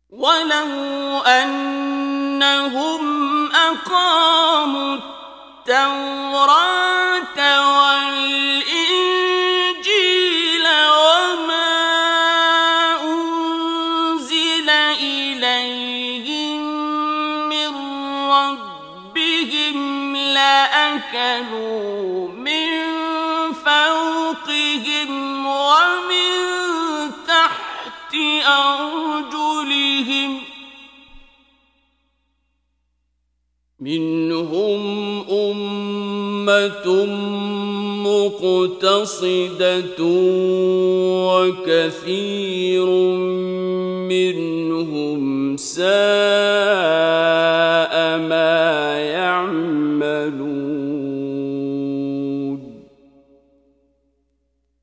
ولو أنهم أقاموا التوراة والإنجيل وما أنزل إليهم من ربهم لأكلوا من فوقهم ومن تحت أرجلهم منهم أمة مقتصدة وكثير منهم ساء